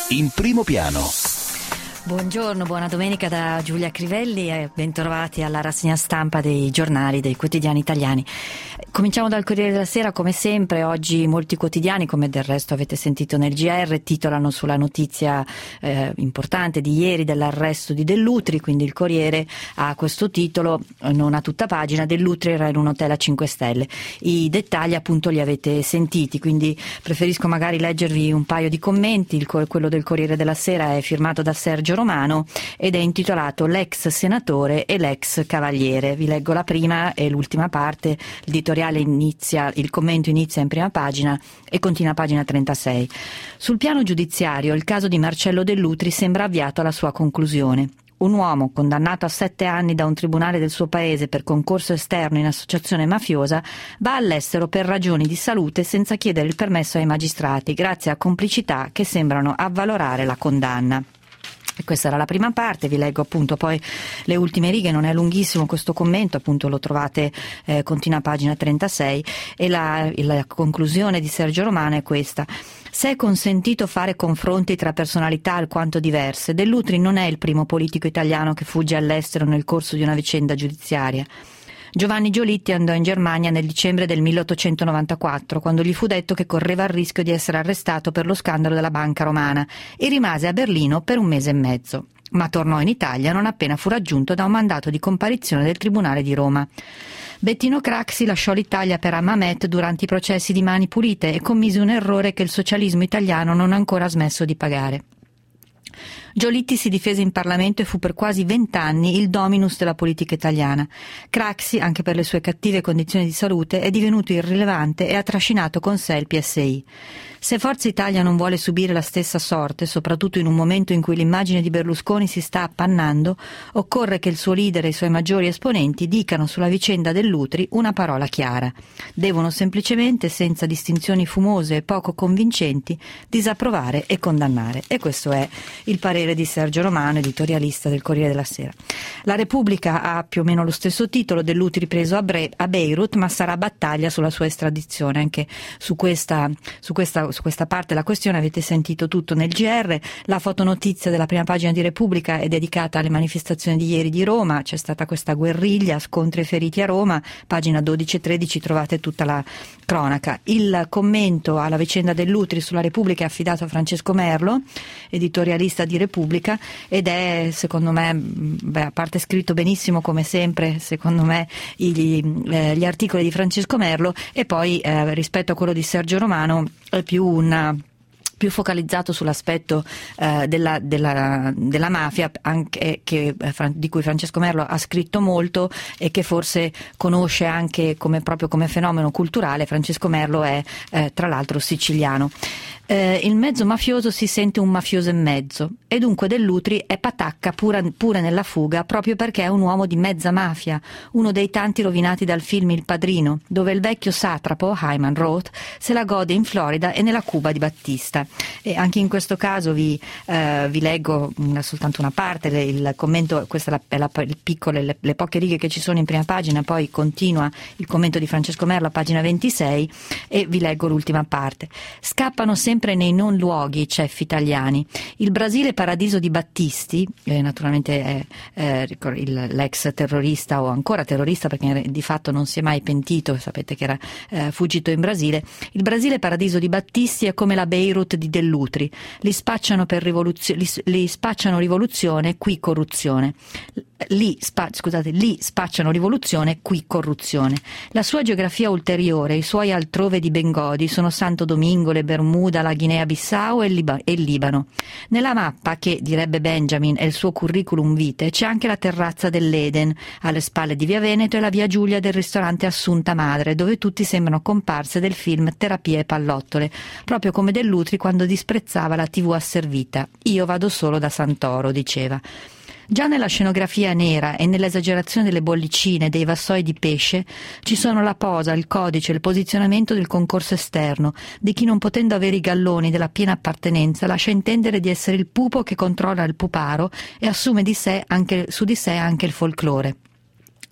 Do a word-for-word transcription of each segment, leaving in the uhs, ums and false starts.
In primo piano. Buongiorno, buona domenica da Giulia Crivelli e bentrovati alla rassegna stampa dei giornali, dei quotidiani italiani. Cominciamo dal Corriere della Sera, come sempre. Oggi molti quotidiani, come del resto avete sentito nel G R, titolano sulla notizia eh, importante di ieri dell'arresto di Dell'Utri, quindi il Corriere ha questo titolo, non a tutta pagina: Dell'Utri era in un hotel a cinque stelle. I dettagli appunto li avete sentiti, quindi preferisco magari leggervi un paio di commenti. Il, quello del Corriere della Sera è firmato da Sergio Romano ed è intitolato L'ex senatore e l'ex cavaliere. Vi leggo la prima e l'ultima parte. L'editoriale inizia, il commento inizia in prima pagina e continua a pagina trentasei. Sul piano giudiziario il caso di Marcello Dell'Utri sembra avviato alla sua conclusione. Un uomo condannato a sette anni da un tribunale del suo paese per concorso esterno in associazione mafiosa va all'estero per ragioni di salute senza chiedere il permesso ai magistrati, grazie a complicità che sembrano avvalorare la condanna. E questa era la prima parte, vi leggo appunto poi le ultime righe, non è lunghissimo questo commento, appunto lo trovate, eh, continua a pagina trentasei, e la, la conclusione di Sergio Romano è questa. Se è consentito fare confronti tra personalità alquanto diverse, Dell'Utri non è il primo politico italiano che fugge all'estero nel corso di una vicenda giudiziaria. Giovanni Giolitti andò in Germania nel dicembre del milleottocentonovantaquattro, quando gli fu detto che correva il rischio di essere arrestato per lo scandalo della banca romana, e rimase a Berlino per un mese e mezzo. Ma tornò in Italia non appena fu raggiunto da un mandato di comparizione del Tribunale di Roma. Bettino Craxi lasciò l'Italia per Hammamet durante i processi di Mani Pulite e commise un errore che il socialismo italiano non ha ancora smesso di pagare. Giolitti si difese in Parlamento e fu per quasi vent'anni il dominus della politica italiana. Craxi, anche per le sue cattive condizioni di salute, è divenuto irrilevante e ha trascinato con sé il P S I. Se Forza Italia non vuole subire la stessa sorte, soprattutto in un momento in cui l'immagine di Berlusconi si sta appannando, occorre che il suo leader e i suoi maggiori esponenti dicano sulla vicenda Dell'Utri una parola chiara. Devono semplicemente, senza distinzioni fumose e poco convincenti, disapprovare e condannare. E questo è il parere di Sergio Romano, editorialista del Corriere della Sera. La Repubblica ha più o meno lo stesso titolo: Dell'Utri preso a, Bre- a Beirut, ma sarà battaglia sulla sua estradizione. Anche su questa, su questa su questa parte della questione avete sentito tutto nel G R. La fotonotizia della prima pagina di Repubblica è dedicata alle manifestazioni di ieri di Roma. C'è stata questa guerriglia, scontri e feriti a Roma, pagina dodici e tredici trovate tutta la cronaca. Il commento alla vicenda Dell'Utri sulla Repubblica è affidato a Francesco Merlo, editorialista di Repubblica, ed è, secondo me, beh, a parte scritto benissimo come sempre, secondo me gli, eh, gli articoli di Francesco Merlo, e poi eh, rispetto a quello di Sergio Romano è più una più focalizzato sull'aspetto eh, della, della, della mafia, anche, che, eh, di cui Francesco Merlo ha scritto molto e che forse conosce anche come, proprio come fenomeno culturale. Francesco Merlo è eh, tra l'altro siciliano. Eh, il mezzo mafioso si sente un mafioso e mezzo, e dunque Dell'Utri è patacca pura, pure nella fuga, proprio perché è un uomo di mezza mafia, uno dei tanti rovinati dal film Il Padrino, dove il vecchio satrapo, Hyman Roth, se la gode in Florida e nella Cuba di Battista. E anche in questo caso vi, eh, vi leggo una, soltanto una parte, le, il commento, questa è, la, è la, il piccolo, le, le poche righe che ci sono in prima pagina, poi continua il commento di Francesco Merlo a pagina ventisei, e vi leggo l'ultima parte. Scappano sempre nei non luoghi i ceffi italiani. Il Brasile paradiso di Battisti, eh, naturalmente è eh, il, l'ex terrorista, o ancora terrorista perché di fatto non si è mai pentito, sapete che era eh, fuggito in Brasile. Il Brasile paradiso di Battisti è come la Beirut di Dell'Utri, li spacciano per rivoluzione, li, li spacciano rivoluzione, qui corruzione. Lì, spa, scusate, lì spacciano rivoluzione, qui corruzione. La sua geografia ulteriore, i suoi altrove di Bengodi sono Santo Domingo, le Bermuda, la Guinea-Bissau e il, Liba, e il Libano. Nella mappa, che direbbe Benjamin è il suo curriculum vitae, c'è anche la terrazza dell'Eden, alle spalle di Via Veneto, e la Via Giulia del ristorante Assunta Madre, dove tutti sembrano comparse del film Terapie e pallottole, proprio come Dell'Utri quando disprezzava la tivù asservita. Io vado solo da Santoro, diceva. Già nella scenografia nera e nell'esagerazione delle bollicine, dei vassoi di pesce, ci sono la posa, il codice, il posizionamento del concorso esterno, di chi, non potendo avere i galloni della piena appartenenza, lascia intendere di essere il pupo che controlla il puparo e assume di sé anche, su di sé anche il folklore.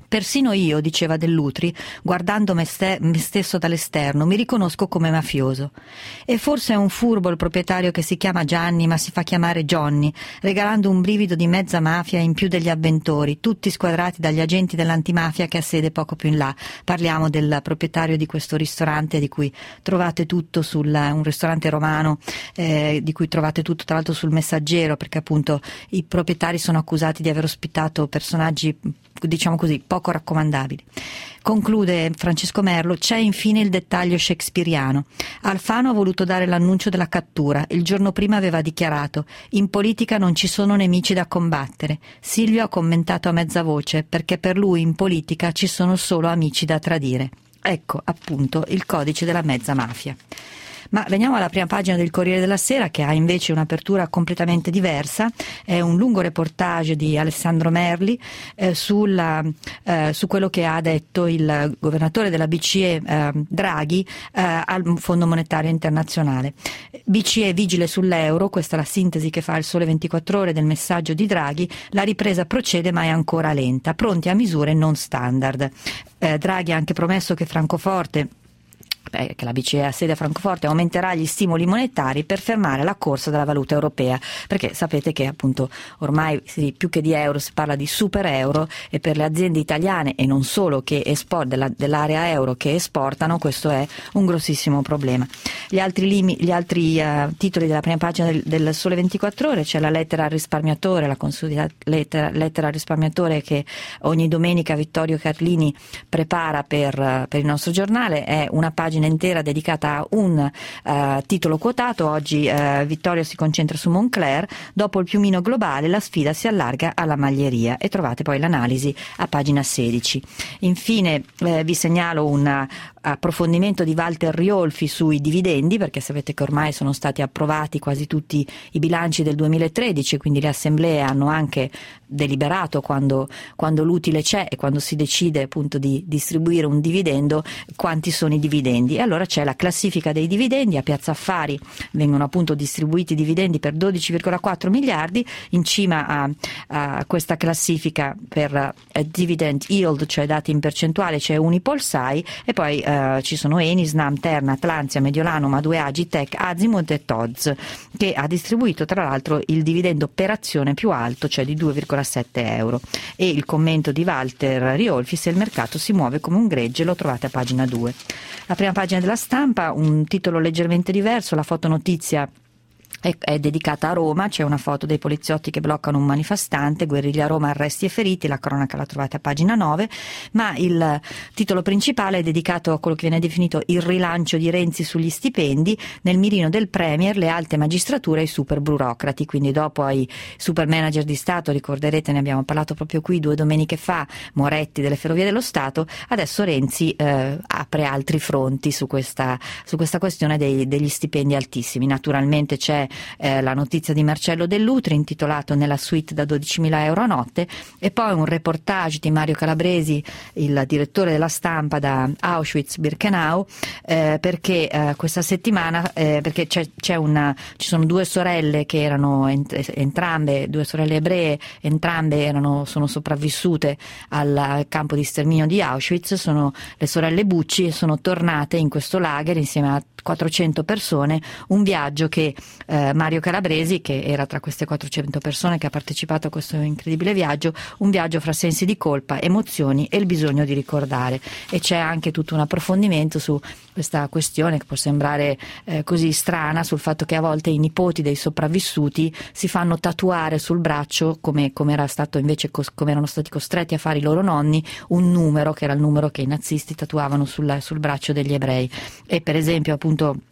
Persino io, diceva Dell'Utri, guardando me, ste- me stesso dall'esterno, mi riconosco come mafioso. E forse è un furbo il proprietario che si chiama Gianni ma si fa chiamare Johnny, regalando un brivido di mezza mafia in più degli avventori, tutti squadrati dagli agenti dell'antimafia che ha sede poco più in là. Parliamo del proprietario di questo ristorante di cui trovate tutto sul un ristorante romano, eh, di cui trovate tutto tra l'altro sul Messaggero, perché appunto i proprietari sono accusati di aver ospitato personaggi, diciamo così, poco raccomandabili. Conclude Francesco Merlo: c'è infine il dettaglio shakespeariano. Alfano ha voluto dare l'annuncio della cattura. Il giorno prima aveva dichiarato: in politica non ci sono nemici da combattere. Silvio ha commentato a mezza voce: perché per lui in politica ci sono solo amici da tradire. Ecco appunto il codice della mezza mafia. Ma veniamo alla prima pagina del Corriere della Sera, che ha invece un'apertura completamente diversa. È un lungo reportage di Alessandro Merli eh, sulla, eh, su quello che ha detto il governatore della B C E eh, Draghi eh, al Fondo Monetario Internazionale. B C E vigile sull'euro, questa è la sintesi che fa il Sole ventiquattro Ore del messaggio di Draghi. La ripresa procede ma è ancora lenta, pronti a misure non standard. Eh, Draghi ha anche promesso che Francoforte Beh, che la B C E ha sede a Francoforte, aumenterà gli stimoli monetari per fermare la corsa della valuta europea, perché sapete che appunto ormai sì, più che di euro si parla di super euro, e per le aziende italiane e non solo che esport, della, dell'area euro che esportano, questo è un grossissimo problema. Gli altri, limi, gli altri uh, titoli della prima pagina del, del Sole ventiquattro Ore: c'è la lettera al risparmiatore, la consolidata lettera, lettera al risparmiatore che ogni domenica Vittorio Carlini prepara per, uh, per il nostro giornale. È una pagina intera dedicata a un uh, titolo quotato. Oggi uh, Vittorio si concentra su Moncler. Dopo il piumino globale la sfida si allarga alla maglieria, e trovate poi l'analisi a pagina sedici. Infine eh, vi segnalo un approfondimento di Walter Riolfi sui dividendi, perché sapete che ormai sono stati approvati quasi tutti i bilanci del duemilatredici, quindi le assemblee hanno anche deliberato, quando, quando l'utile c'è e quando si decide appunto di distribuire un dividendo, quanti sono i dividendi. E allora c'è la classifica dei dividendi. A Piazza Affari vengono appunto distribuiti dividendi per dodici virgola quattro miliardi. In cima a, a questa classifica per uh, dividend yield, cioè dati in percentuale, c'è Unipolsai, e poi uh, ci sono Eni, Snam, Terna, Atlantia, Mediolano, Madue, Agitech, Azimut e Tod's, che ha distribuito tra l'altro il dividendo per azione più alto, cioè di due virgola sette euro. E il commento di Walter Riolfi: se il mercato si muove come un gregge, lo trovate a pagina due. La prima pagina della Stampa, un titolo leggermente diverso, la fotonotizia è, è dedicata a Roma. C'è una foto dei poliziotti che bloccano un manifestante, guerriglia a Roma, arresti e feriti, la cronaca la trovate a pagina nove, ma il titolo principale è dedicato a quello che viene definito il rilancio di Renzi sugli stipendi. Nel mirino del Premier le alte magistrature e i super burocrati, quindi dopo ai super manager di Stato, ricorderete, ne abbiamo parlato proprio qui due domeniche fa, Moretti delle Ferrovie dello Stato, adesso Renzi eh, apre altri fronti su questa, su questa questione dei, degli stipendi altissimi. Naturalmente c'è Eh, la notizia di Marcello Dell'Utri intitolato Nella suite da dodicimila euro a notte, e poi un reportage di Mario Calabresi, il direttore della Stampa, da Auschwitz-Birkenau, eh, perché eh, questa settimana eh, perché c'è, c'è una, ci sono due sorelle che erano ent- entrambe due sorelle ebree, entrambe erano, sono sopravvissute al, al campo di sterminio di Auschwitz, sono le sorelle Bucci, e sono tornate in questo lager insieme a quattrocento persone, un viaggio che eh, Mario Calabresi, che era tra queste quattrocento persone che ha partecipato a questo incredibile viaggio, un viaggio fra sensi di colpa, emozioni e il bisogno di ricordare. E c'è anche tutto un approfondimento su questa questione che può sembrare eh, così strana, sul fatto che a volte i nipoti dei sopravvissuti si fanno tatuare sul braccio, come, come era stato invece come erano stati costretti a fare i loro nonni, un numero che era il numero che i nazisti tatuavano sul, sul braccio degli ebrei. E per esempio appunto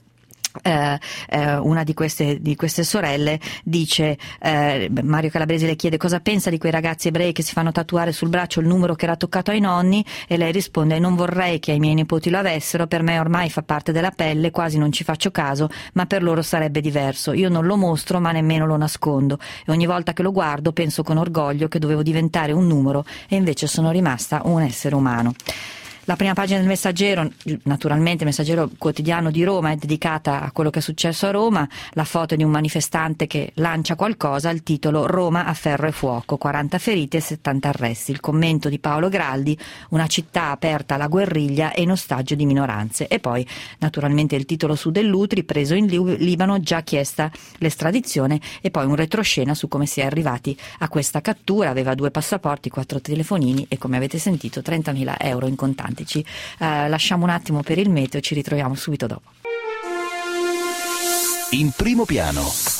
Eh, eh, una di queste, di queste sorelle dice, eh, Mario Calabresi le chiede cosa pensa di quei ragazzi ebrei che si fanno tatuare sul braccio il numero che era toccato ai nonni, e lei risponde: non vorrei che i miei nipoti lo avessero, per me ormai fa parte della pelle, quasi non ci faccio caso, ma per loro sarebbe diverso, io non lo mostro ma nemmeno lo nascondo, e ogni volta che lo guardo penso con orgoglio che dovevo diventare un numero e invece sono rimasta un essere umano. La prima pagina del Messaggero, naturalmente Messaggero quotidiano di Roma, è dedicata a quello che è successo a Roma, la foto di un manifestante che lancia qualcosa, il titolo Roma a ferro e fuoco, quaranta feriti e settanta arresti, il commento di Paolo Graldi, una città aperta alla guerriglia e in ostaggio di minoranze, e poi naturalmente il titolo su Dell'Utri, preso in Libano, già chiesta l'estradizione, e poi un retroscena su come si è arrivati a questa cattura. Aveva due passaporti, quattro telefonini e, come avete sentito, trentamila euro in contanti. Ci eh, lasciamo un attimo per il meteo, ci ritroviamo subito dopo. In primo piano.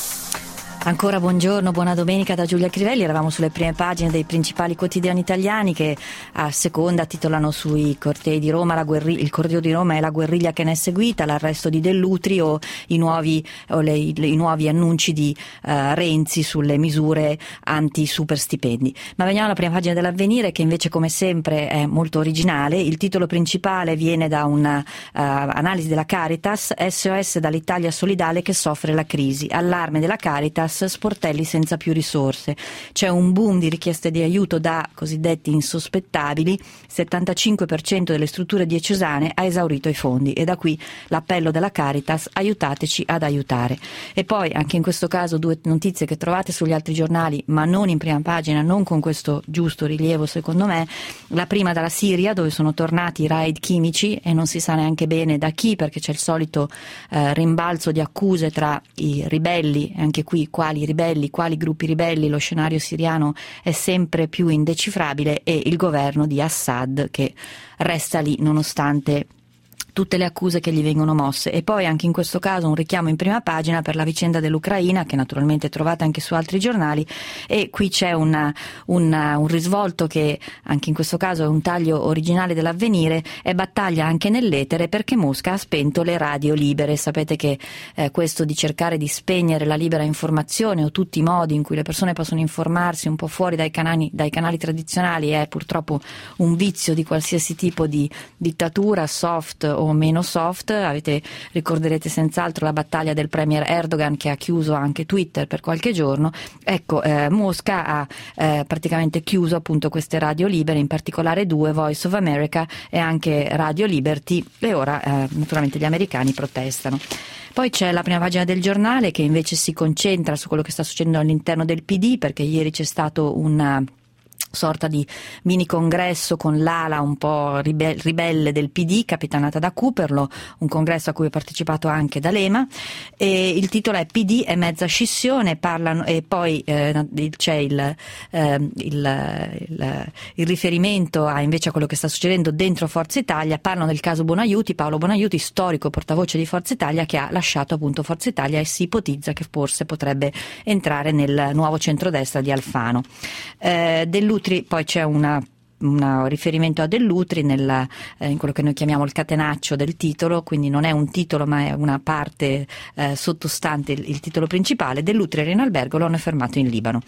Ancora buongiorno, buona domenica da Giulia Crivelli. Eravamo sulle prime pagine dei principali quotidiani italiani che a seconda titolano sui cortei di Roma, la guerriglia, il corteo di Roma e la guerriglia che ne è seguita, l'arresto di Dell'Utri o i nuovi, o le, le, i nuovi annunci di uh, Renzi sulle misure anti-super stipendi. Ma veniamo alla prima pagina dell'Avvenire, che invece, come sempre, è molto originale. Il titolo principale viene da una uh, analisi della Caritas: S O S dall'Italia solidale che soffre la crisi, allarme della Caritas, sportelli senza più risorse. C'è un boom di richieste di aiuto da cosiddetti insospettabili, settantacinque per cento delle strutture diocesane ha esaurito i fondi, e da qui l'appello della Caritas: aiutateci ad aiutare. E poi anche in questo caso due notizie che trovate sugli altri giornali, ma non in prima pagina, non con questo giusto rilievo secondo me. La prima dalla Siria, dove sono tornati i raid chimici e non si sa neanche bene da chi, perché c'è il solito eh, rimbalzo di accuse tra i ribelli, anche qui quali ribelli, quali gruppi ribelli, lo scenario siriano è sempre più indecifrabile, e il governo di Assad che resta lì nonostante tutte le accuse che gli vengono mosse. E poi anche in questo caso un richiamo in prima pagina per la vicenda dell'Ucraina, che naturalmente trovate anche su altri giornali, e qui c'è una, una, un risvolto che anche in questo caso è un taglio originale dell'Avvenire: è battaglia anche nell'etere perché Mosca ha spento le radio libere. Sapete che eh, questo di cercare di spegnere la libera informazione o tutti i modi in cui le persone possono informarsi un po' fuori dai canali, dai canali tradizionali è purtroppo un vizio di qualsiasi tipo di dittatura, soft o meno soft. Avete, ricorderete senz'altro la battaglia del premier Erdogan, che ha chiuso anche Twitter per qualche giorno. Ecco, eh, Mosca ha eh, praticamente chiuso appunto queste radio libere, in particolare due, Voice of America e anche Radio Liberty, e ora eh, naturalmente gli americani protestano. Poi c'è la prima pagina del Giornale, che invece si concentra su quello che sta succedendo all'interno del P D, perché ieri c'è stato un sorta di mini congresso con l'ala un po' ribe- ribelle del P D, capitanata da Cooperlo, un congresso a cui ha partecipato anche D'Alema, e il titolo è P D e mezza scissione. Parlano, e poi eh, c'è il, eh, il, il, il riferimento a invece a quello che sta succedendo dentro Forza Italia. Parlano del caso Bonaiuti, Paolo Bonaiuti, storico portavoce di Forza Italia, che ha lasciato appunto Forza Italia e si ipotizza che forse potrebbe entrare nel nuovo centrodestra di Alfano. Eh, Dell'Utri, poi c'è una un riferimento a Dell'Utri nella, eh, in quello che noi chiamiamo il catenaccio del titolo, quindi non è un titolo ma è una parte eh, sottostante il, il titolo principale. Dell'Utri era in albergo, lo hanno fermato in Libano.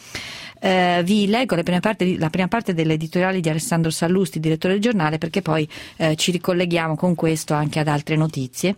Eh, vi leggo la prima parte, la prima parte dell'editoriale di Alessandro Sallusti, direttore del giornale, perché poi eh, ci ricolleghiamo con questo anche ad altre notizie.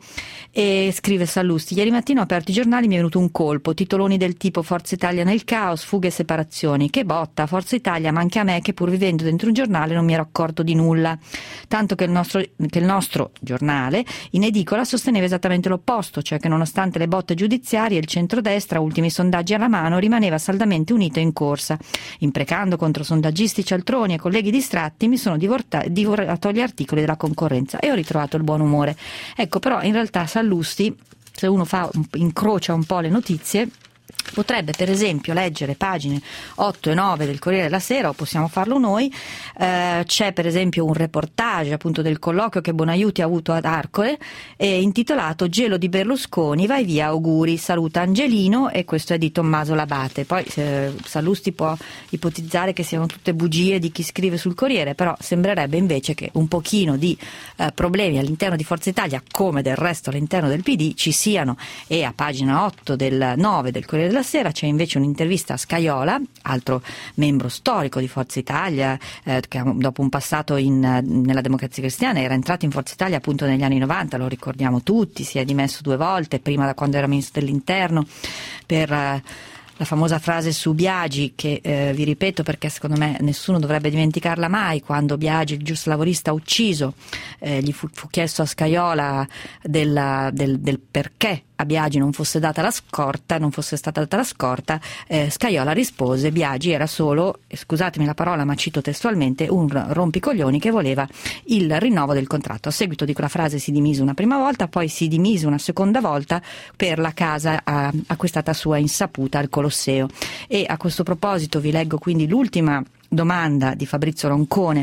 E scrive Sallusti: ieri mattina ho aperto i giornali, mi è venuto un colpo, titoloni del tipo Forza Italia nel caos, fughe e separazioni, che botta, Forza Italia, ma anche a me che pur vivendo dentro un giornale non mi ero accorto di nulla, tanto che il nostro, che il nostro giornale in edicola sosteneva esattamente l'opposto, cioè che nonostante le botte giudiziarie il centrodestra, ultimi sondaggi alla mano, rimaneva saldamente unito e in corsa. Imprecando contro sondaggisti cialtroni e colleghi distratti, mi sono divorta- divorato gli articoli della concorrenza e ho ritrovato il buon umore. Ecco, però in realtà Sallusti, se uno fa, incrocia un po' le notizie, potrebbe per esempio leggere pagine otto e nove del Corriere della Sera, o possiamo farlo noi. Eh, c'è per esempio un reportage appunto del colloquio che Bonaiuti ha avuto ad Arcore, eh, intitolato Gelo di Berlusconi, vai via auguri, saluta Angelino, e questo è di Tommaso Labate. Poi eh, Sallusti può ipotizzare che siano tutte bugie di chi scrive sul Corriere, però sembrerebbe invece che un pochino di eh, problemi all'interno di Forza Italia, come del resto all'interno del P D, ci siano, e a pagina otto del nove del Corriere della Sera c'è invece un'intervista a Scajola, altro membro storico di Forza Italia, eh, che dopo un passato in, nella Democrazia Cristiana era entrato in Forza Italia appunto negli anni novanta, lo ricordiamo tutti, si è dimesso due volte, prima da quando era ministro dell'Interno per eh, la famosa frase su Biagi che eh, vi ripeto perché secondo me nessuno dovrebbe dimenticarla mai. Quando Biagi, il giuslavorista ucciso, eh, gli fu, fu chiesto a Scajola della, del, del perché a Biagi non fosse data la scorta, non fosse stata data la scorta, eh, Scajola rispose: Biagi era solo, scusatemi la parola ma cito testualmente, un rompicoglioni che voleva il rinnovo del contratto. A seguito di quella frase si dimise una prima volta, poi si dimise una seconda volta per la casa eh, acquistata a sua insaputa al Colosseo. E a questo proposito vi leggo quindi l'ultima domanda di Fabrizio Roncone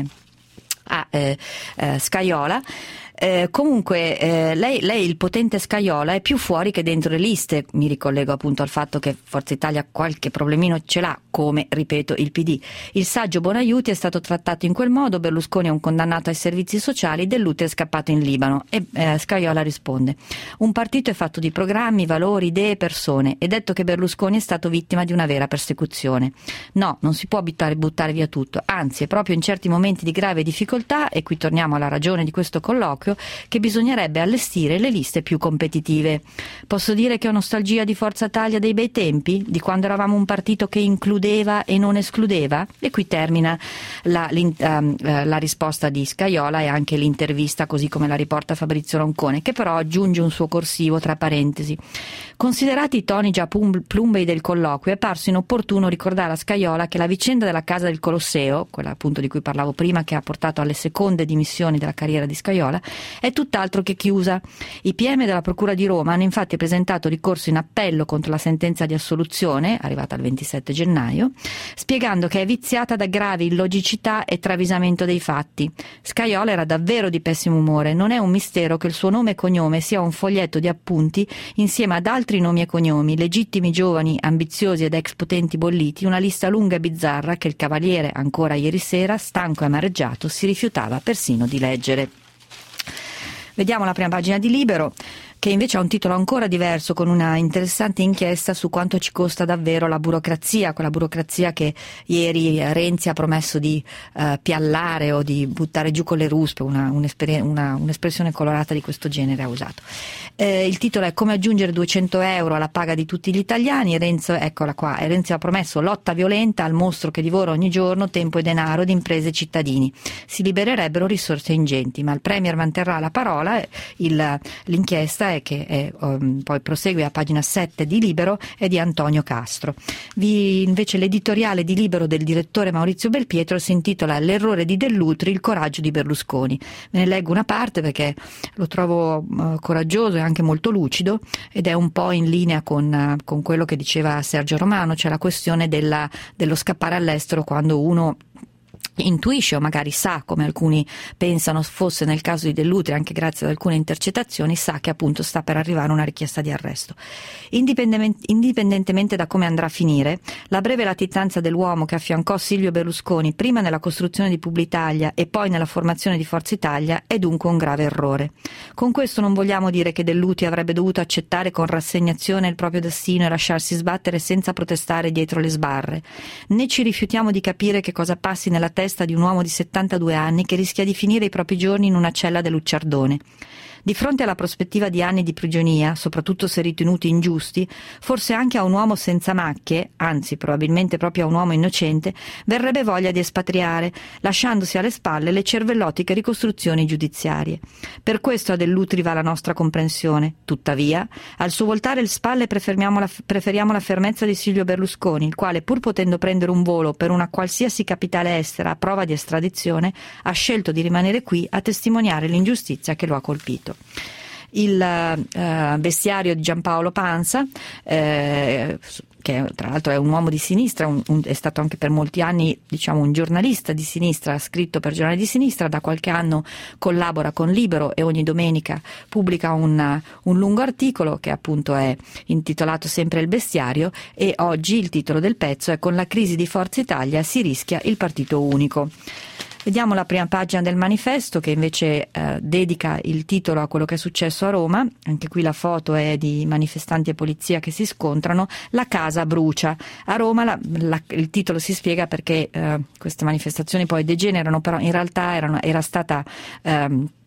a eh, eh, Scajola. Eh, comunque eh, lei, lei il potente Scajola è più fuori che dentro le liste. Mi ricollego appunto al fatto che Forza Italia qualche problemino ce l'ha, come ripeto il P D. Il saggio Bonaiuti è stato trattato in quel modo, Berlusconi è un condannato ai servizi sociali, Dell'Utri è scappato in Libano. E eh, Scajola risponde: un partito è fatto di programmi, valori, idee, persone. È detto che Berlusconi è stato vittima di una vera persecuzione. No, non si può buttare, buttare via tutto, anzi è proprio in certi momenti di grave difficoltà, e qui torniamo alla ragione di questo colloquio, che bisognerebbe allestire le liste più competitive. Posso dire che ho nostalgia di Forza Italia dei bei tempi, di quando eravamo un partito che includeva e non escludeva? E qui termina la, uh, la risposta di Scajola e anche l'intervista così come la riporta Fabrizio Roncone, che però aggiunge un suo corsivo tra parentesi. Considerati i toni già plumbei del colloquio, è parso inopportuno ricordare a Scajola che la vicenda della casa del Colosseo, quella appunto di cui parlavo prima, che ha portato alle seconde dimissioni della carriera di Scajola, è tutt'altro che chiusa. I P M della Procura di Roma hanno infatti presentato ricorso in appello contro la sentenza di assoluzione, arrivata il ventisette gennaio, spiegando che è viziata da gravi illogicità e travisamento dei fatti. Scajola era davvero di pessimo umore. Non è un mistero che il suo nome e cognome sia un foglietto di appunti insieme ad altri nomi e cognomi, legittimi giovani, ambiziosi ed ex potenti bolliti, una lista lunga e bizzarra che il Cavaliere, ancora ieri sera, stanco e amareggiato, si rifiutava persino di leggere. Vediamo la prima pagina di Libero, che invece ha un titolo ancora diverso, con una interessante inchiesta su quanto ci costa davvero la burocrazia, quella burocrazia che ieri Renzi ha promesso di uh, piallare o di buttare giù con le ruspe, una, una, un'espressione colorata di questo genere ha usato. Eh, il titolo è: come aggiungere duecento euro alla paga di tutti gli italiani. Renzi, eccola qua, Renzi ha promesso lotta violenta al mostro che divora ogni giorno tempo e denaro di imprese e cittadini. Si libererebbero risorse ingenti, ma il Premier manterrà la parola. Il, l'inchiesta è che è, um, poi prosegue a pagina sette di Libero, è di Antonio Castro. Vi, invece l'editoriale di Libero del direttore Maurizio Belpietro si intitola L'errore di Dell'Utri, il coraggio di Berlusconi. Ve ne leggo una parte perché lo trovo uh, coraggioso e anche molto lucido, ed è un po' in linea con, uh, con quello che diceva Sergio Romano, cioè la questione della, dello scappare all'estero quando uno intuisce o magari sa, come alcuni pensano fosse nel caso di Dell'Utri, anche grazie ad alcune intercettazioni, sa che appunto sta per arrivare una richiesta di arresto. Indipendentemente da come andrà a finire, la breve latitanza dell'uomo che affiancò Silvio Berlusconi prima nella costruzione di Publitalia e poi nella formazione di Forza Italia è dunque un grave errore. Con questo non vogliamo dire che Dell'Utri avrebbe dovuto accettare con rassegnazione il proprio destino e lasciarsi sbattere senza protestare dietro le sbarre, né ci rifiutiamo di capire che cosa passi nella testa di un uomo di settantadue anni che rischia di finire i propri giorni in una cella dell'Ucciardone. Di fronte alla prospettiva di anni di prigionia, soprattutto se ritenuti ingiusti, forse anche a un uomo senza macchie, anzi probabilmente proprio a un uomo innocente, verrebbe voglia di espatriare, lasciandosi alle spalle le cervellotiche ricostruzioni giudiziarie. Per questo a Dell'Utri va la nostra comprensione. Tuttavia, al suo voltare le spalle preferiamo la, preferiamo la fermezza di Silvio Berlusconi, il quale, pur potendo prendere un volo per una qualsiasi capitale estera a prova di estradizione, ha scelto di rimanere qui a testimoniare l'ingiustizia che lo ha colpito. Il uh, bestiario di Giampaolo Pansa, eh, che tra l'altro è un uomo di sinistra, un, un, è stato anche per molti anni diciamo un giornalista di sinistra, ha scritto per giornali di sinistra, da qualche anno collabora con Libero e ogni domenica pubblica un, un lungo articolo che appunto è intitolato sempre Il bestiario, e oggi il titolo del pezzo è: con la crisi di Forza Italia si rischia il partito unico. Vediamo la prima pagina del Manifesto, che invece eh, dedica il titolo a quello che è successo a Roma. Anche qui la foto è di manifestanti e polizia che si scontrano. La casa brucia. A Roma la, la, il titolo si spiega perché eh, queste manifestazioni poi degenerano, però in realtà erano, era stata... Ehm,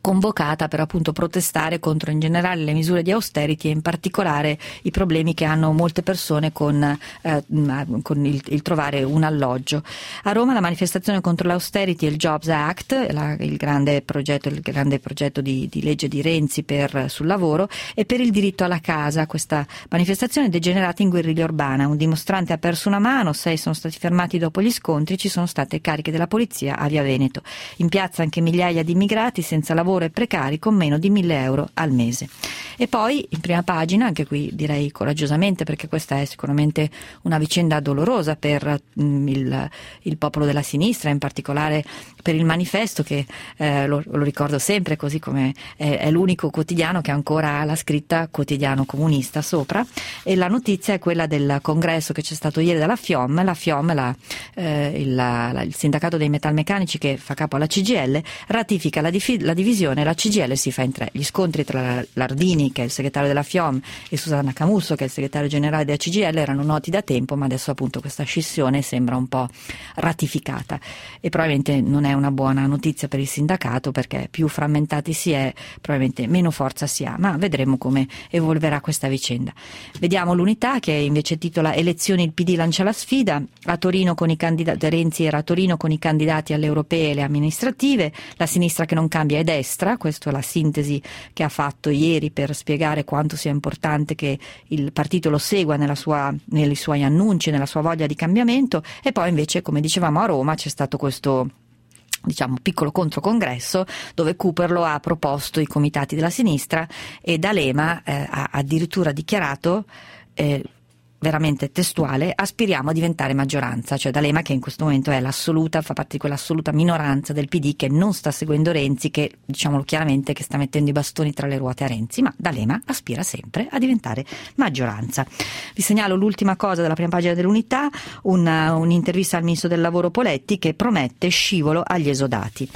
convocata per appunto protestare contro in generale le misure di austerity e in particolare i problemi che hanno molte persone con, eh, con il, il trovare un alloggio. A Roma la manifestazione contro l'austerity e il Jobs Act, la, il grande progetto, il grande progetto di, di legge di Renzi per, sul lavoro, e per il diritto alla casa. Questa manifestazione è degenerata in guerriglia urbana. Un dimostrante ha perso una mano, sei sono stati fermati dopo gli scontri, ci sono state cariche della polizia a Via Veneto. In piazza anche migliaia di immigrati senza lavoro e precari con meno di mille euro al mese. E poi in prima pagina, anche qui direi coraggiosamente, perché questa è sicuramente una vicenda dolorosa per mh, il, il popolo della sinistra, in particolare per il Manifesto, che eh, lo, lo ricordo sempre, così come è, è l'unico quotidiano che ancora ha la scritta quotidiano comunista sopra, e la notizia è quella del congresso che c'è stato ieri dalla FIOM. La FIOM, la, eh, il, la, il sindacato dei metalmeccanici che fa capo alla C G I L, ratifica la, difi- la divisione. La C G I L si fa in tre. Gli scontri tra Lardini, che è il segretario della FIOM, e Susanna Camusso, che è il segretario generale della C G I L, erano noti da tempo, ma adesso appunto questa scissione sembra un po' ratificata, e probabilmente non è una buona notizia per il sindacato, perché più frammentati si è, probabilmente meno forza si ha, ma vedremo come evolverà questa vicenda. Vediamo l'Unità, che invece titola Elezioni, il P D lancia la sfida. A Torino con i candidati, Renzi era a Torino con i candidati alle europee e le amministrative, la sinistra che non cambia è destra. Questa è la sintesi che ha fatto ieri per spiegare quanto sia importante che il partito lo segua nella sua, nei suoi annunci, nella sua voglia di cambiamento. E poi invece, come dicevamo, a Roma c'è stato questo, diciamo, piccolo controcongresso dove Cooperlo ha proposto i comitati della sinistra, e D'Alema eh, ha addirittura dichiarato, eh, veramente testuale, aspiriamo a diventare maggioranza. Cioè D'Alema, che in questo momento è l'assoluta, fa parte di quell'assoluta minoranza del P D che non sta seguendo Renzi, che, diciamolo chiaramente, che sta mettendo i bastoni tra le ruote a Renzi, ma D'Alema aspira sempre a diventare maggioranza. Vi segnalo l'ultima cosa della prima pagina dell'Unità, una, un'intervista al ministro del lavoro Poletti, che promette scivolo agli esodati.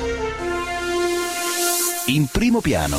In primo piano.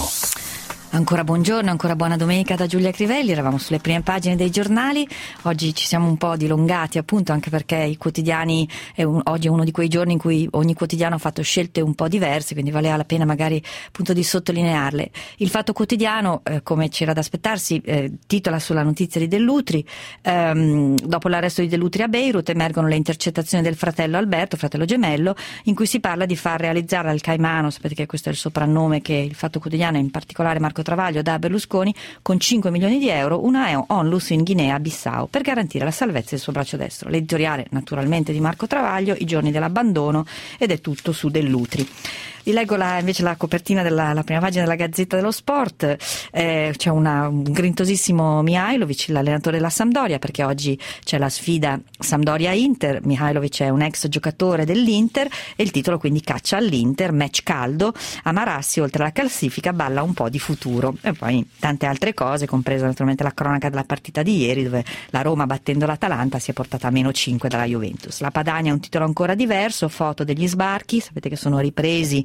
Ancora buongiorno, ancora buona domenica da Giulia Crivelli. Eravamo sulle prime pagine dei giornali. Oggi ci siamo un po' dilungati, appunto, anche perché i quotidiani, è un, oggi è uno di quei giorni in cui ogni quotidiano ha fatto scelte un po' diverse, quindi valeva la pena magari appunto di sottolinearle. Il Fatto Quotidiano, eh, come c'era da aspettarsi, eh, titola sulla notizia di Dell'Utri. Ehm, dopo l'arresto di Dell'Utri a Beirut emergono le intercettazioni del fratello Alberto, fratello gemello, in cui si parla di far realizzare al Caimano, sapete che questo è il soprannome che il Fatto Quotidiano, in particolare Marco Travaglio, dà a Berlusconi, con cinque milioni di euro una onlus in Guinea-Bissau per garantire la salvezza del suo braccio destro. L'editoriale naturalmente di Marco Travaglio, i giorni dell'abbandono, ed è tutto su Dell'Utri. Vi leggo la, invece la copertina della la prima pagina della Gazzetta dello Sport. Eh, c'è una, un grintosissimo Mihajlovic, l'allenatore della Sampdoria, perché oggi c'è la sfida Sampdoria-Inter. Mihajlovic è un ex giocatore dell'Inter e il titolo quindi caccia all'Inter, match caldo. A Marassi, oltre alla classifica, balla un po' di futuro. E poi tante altre cose, compresa naturalmente la cronaca della partita di ieri, dove la Roma, battendo l'Atalanta, si è portata a meno cinque dalla Juventus. La Padania è un titolo ancora diverso, foto degli sbarchi, sapete che sono ripresi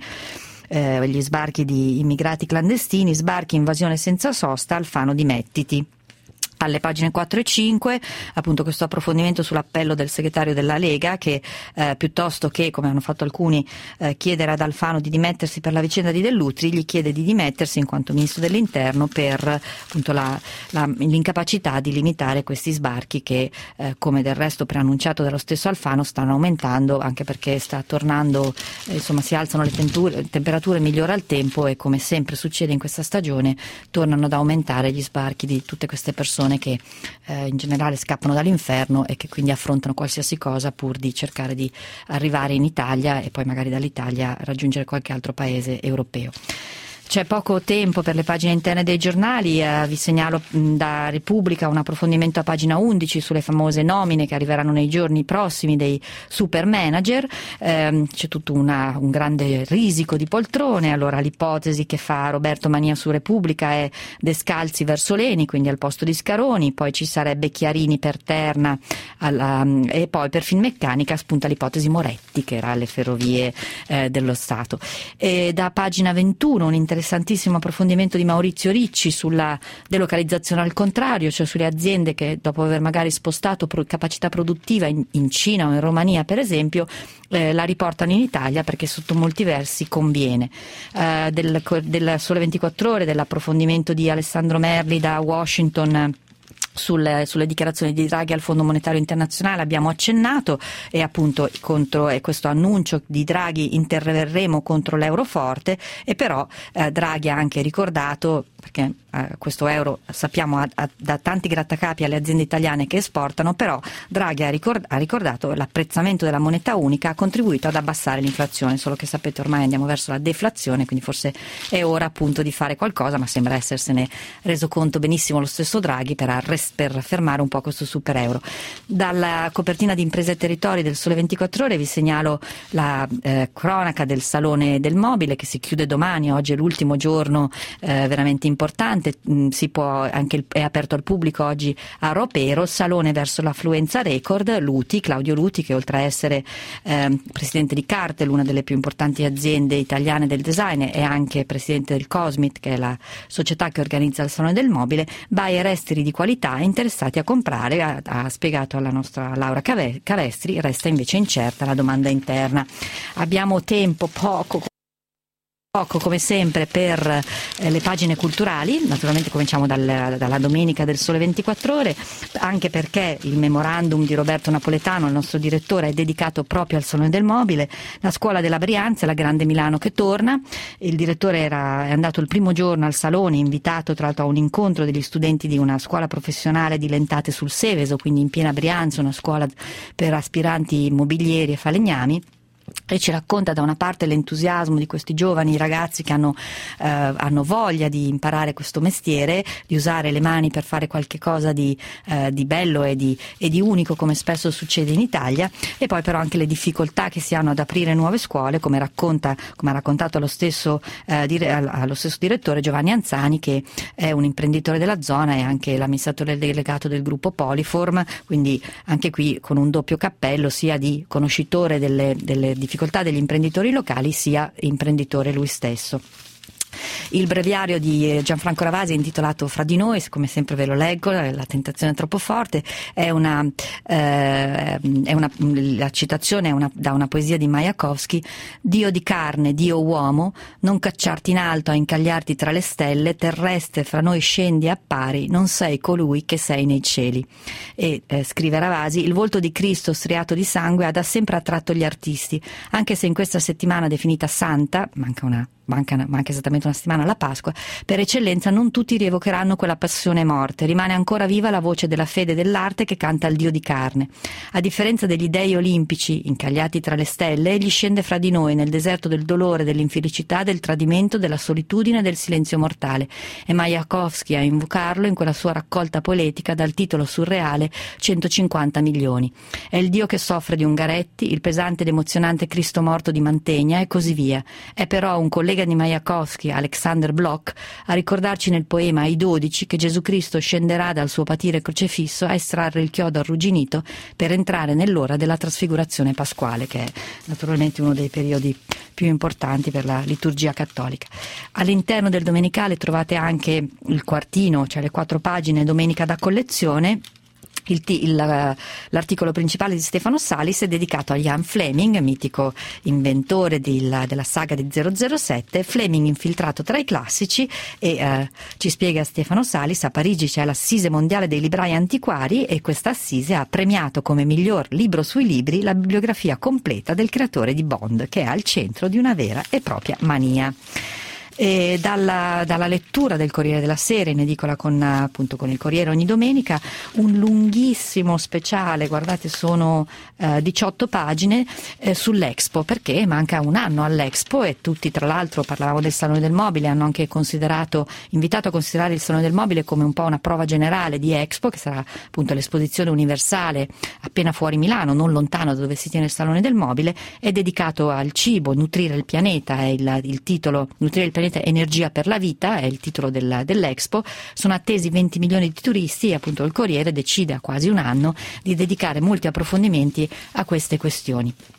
Eh, gli sbarchi di immigrati clandestini, sbarchi, invasione senza sosta, Alfano di Mettiti. Alle pagine quattro e cinque appunto questo approfondimento sull'appello del segretario della Lega, che eh, piuttosto che, come hanno fatto alcuni, eh, chiedere ad Alfano di dimettersi per la vicenda di Dell'Utri, gli chiede di dimettersi in quanto ministro dell'interno per appunto la, la, l'incapacità di limitare questi sbarchi che, eh, come del resto preannunciato dallo stesso Alfano, stanno aumentando, anche perché sta tornando, eh, insomma si alzano le temperature, temperature, migliora il tempo, e come sempre succede in questa stagione tornano ad aumentare gli sbarchi di tutte queste persone che eh, in generale scappano dall'inferno e che quindi affrontano qualsiasi cosa pur di cercare di arrivare in Italia e poi magari dall'Italia raggiungere qualche altro paese europeo. C'è poco tempo per le pagine interne dei giornali, eh, vi segnalo mh, da Repubblica un approfondimento a pagina undici sulle famose nomine che arriveranno nei giorni prossimi dei super manager. Eh, c'è tutto una, un grande risico di poltrone. Allora l'ipotesi che fa Roberto Mania su Repubblica è Descalzi verso Leni, quindi al posto di Scaroni, poi ci sarebbe Chiarini per Terna alla, e poi per Finmeccanica spunta l'ipotesi Moretti, che era alle ferrovie eh, dello Stato. E da pagina ventuno un'intervista interessantissimo approfondimento di Maurizio Ricci sulla delocalizzazione al contrario, cioè sulle aziende che dopo aver magari spostato pro- capacità produttiva in, in Cina o in Romania per esempio, eh, la riportano in Italia perché sotto molti versi conviene. Eh, del, del Sole ventiquattro Ore, dell'approfondimento di Alessandro Merli da Washington Sulle, sulle dichiarazioni di Draghi al Fondo Monetario Internazionale abbiamo accennato, e appunto contro e questo annuncio di Draghi interverremo contro l'euro forte, e però eh, Draghi ha anche ricordato, perché eh, questo euro sappiamo ha, ha, dà tanti grattacapi alle aziende italiane che esportano, però Draghi ha, ricord- ha ricordato l'apprezzamento della moneta unica ha contribuito ad abbassare l'inflazione, solo che sapete ormai andiamo verso la deflazione, quindi forse è ora appunto di fare qualcosa, ma sembra essersene reso conto benissimo lo stesso Draghi per arrestare per fermare un po' questo super euro. Dalla copertina di Imprese e Territori del Sole ventiquattro Ore vi segnalo la eh, cronaca del Salone del Mobile che si chiude domani. Oggi è l'ultimo giorno eh, veramente importante, mm, si può, anche il, è aperto al pubblico oggi a Ropero, salone verso l'affluenza record. Luti, Claudio Luti, che oltre a essere eh, presidente di Cartel, una delle più importanti aziende italiane del design, è anche presidente del Cosmit, che è la società che organizza il Salone del Mobile. Buyer esteri di qualità interessati a comprare, ha, ha spiegato alla nostra Laura Cavestri, resta invece incerta la domanda interna. Abbiamo tempo poco Poco come sempre per eh, le pagine culturali. Naturalmente cominciamo dal, dalla domenica del Sole ventiquattro Ore, anche perché il memorandum di Roberto Napoletano, il nostro direttore, è dedicato proprio al Salone del Mobile, la scuola della Brianza, la Grande Milano che torna. Il direttore era, è andato il primo giorno al Salone, invitato tra l'altro a un incontro degli studenti di una scuola professionale di Lentate sul Seveso, quindi in piena Brianza, una scuola per aspiranti mobilieri e falegnami. E ci racconta da una parte l'entusiasmo di questi giovani ragazzi che hanno, eh, hanno voglia di imparare questo mestiere, di usare le mani per fare qualche cosa di, eh, di bello e di, e di unico, come spesso succede in Italia, e poi però anche le difficoltà che si hanno ad aprire nuove scuole, come racconta, come ha raccontato lo stesso, eh, dire, allo stesso direttore Giovanni Anzani, che è un imprenditore della zona e anche l'amministratore delegato del gruppo Poliform, quindi anche qui con un doppio cappello, sia di conoscitore delle, delle difficoltà degli imprenditori locali sia imprenditore lui stesso. Il breviario di Gianfranco Ravasi è intitolato Fra di noi, come sempre ve lo leggo, la tentazione è troppo forte, è una, eh, è una la citazione è una, da una poesia di Majakovskij: Dio di carne, Dio uomo, non cacciarti in alto a incagliarti tra le stelle, terrestre fra noi scendi e appari, non sei colui che sei nei cieli. E eh, scrive Ravasi: il volto di Cristo striato di sangue ha da sempre attratto gli artisti, anche se in questa settimana definita santa, manca una Manca, manca esattamente una settimana alla Pasqua, per eccellenza non tutti rievocheranno quella passione morte, rimane ancora viva la voce della fede e dell'arte che canta il Dio di carne. A differenza degli dei olimpici incagliati tra le stelle, egli scende fra di noi nel deserto del dolore, dell'infelicità, del tradimento, della solitudine e del silenzio mortale, e Majakovskij a invocarlo in quella sua raccolta poetica dal titolo surreale centocinquanta milioni. È il Dio che soffre di Ungaretti, il pesante ed emozionante Cristo morto di Mantegna e così via. È però un collega di Majakovskij, Alexander Bloch, a ricordarci nel poema I dodici che Gesù Cristo scenderà dal suo patire crocifisso a estrarre il chiodo arrugginito per entrare nell'ora della trasfigurazione pasquale, che è naturalmente uno dei periodi più importanti per la liturgia cattolica. All'interno del domenicale trovate anche il quartino, cioè le quattro pagine Domenica da collezione. Il, il, l'articolo principale di Stefano Salis è dedicato a Ian Fleming, mitico inventore del, della saga di zero zero sette, Fleming infiltrato tra i classici, e eh, ci spiega Stefano Salis: a Parigi c'è l'Assise mondiale dei librai antiquari e questa Assise ha premiato come miglior libro sui libri la bibliografia completa del creatore di Bond, che è al centro di una vera e propria mania. E dalla, dalla lettura del Corriere della Sera, in edicola con, appunto, con il Corriere ogni domenica, un lunghissimo speciale, guardate sono eh, diciotto pagine eh, sull'Expo, perché manca un anno all'Expo e tutti, tra l'altro parlavamo del Salone del Mobile, hanno anche considerato, invitato a considerare il Salone del Mobile come un po' una prova generale di Expo, che sarà appunto l'esposizione universale appena fuori Milano, non lontano da dove si tiene il Salone del Mobile. È dedicato al cibo, nutrire il pianeta, è il, il titolo, nutrire il pianeta Energia per la vita è il titolo del, dell'Expo. Sono attesi venti milioni di turisti e appunto il Corriere decide a quasi un anno di dedicare molti approfondimenti a queste questioni.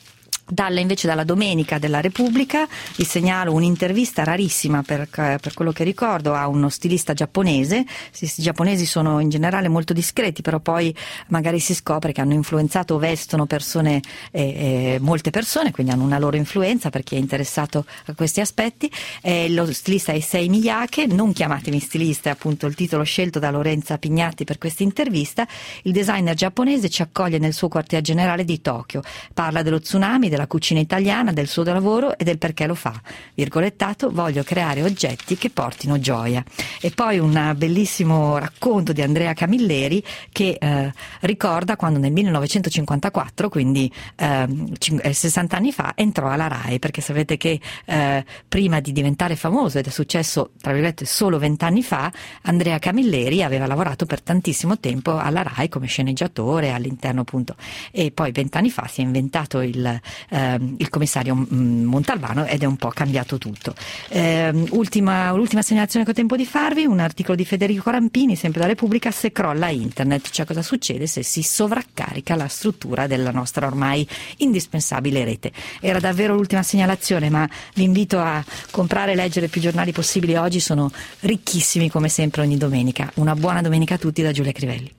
Dalla invece dalla Domenica della Repubblica vi segnalo un'intervista rarissima per, per quello che ricordo a uno stilista giapponese. I giapponesi sono in generale molto discreti, però poi magari si scopre che hanno influenzato o vestono persone, eh, eh, molte persone, quindi hanno una loro influenza per chi è interessato a questi aspetti. Eh, lo stilista è Issei Miyake, non chiamatemi stilista, è appunto il titolo scelto da Lorenza Pignatti per questa intervista. Il designer giapponese ci accoglie nel suo quartier generale di Tokyo, parla dello tsunami, della cucina italiana, del suo lavoro e del perché lo fa. Virgolettato: voglio creare oggetti che portino gioia. E poi un bellissimo racconto di Andrea Camilleri che eh, ricorda quando nel millenovecentocinquantaquattro, quindi eh, sessanta anni fa, entrò alla RAI, perché sapete che eh, prima di diventare famoso, ed è successo tra virgolette solo vent'anni fa, Andrea Camilleri aveva lavorato per tantissimo tempo alla RAI come sceneggiatore all'interno appunto, e poi vent'anni fa si è inventato il Uh, il commissario Montalbano ed è un po' cambiato tutto. Uh, ultima, l'ultima segnalazione che ho tempo di farvi, un articolo di Federico Rampini, sempre da Repubblica: se crolla internet, cioè cosa succede se si sovraccarica la struttura della nostra ormai indispensabile rete. Era davvero l'ultima segnalazione, ma vi invito a comprare e leggere più giornali possibili, oggi sono ricchissimi come sempre ogni domenica. Una buona domenica a tutti da Giulia Crivelli.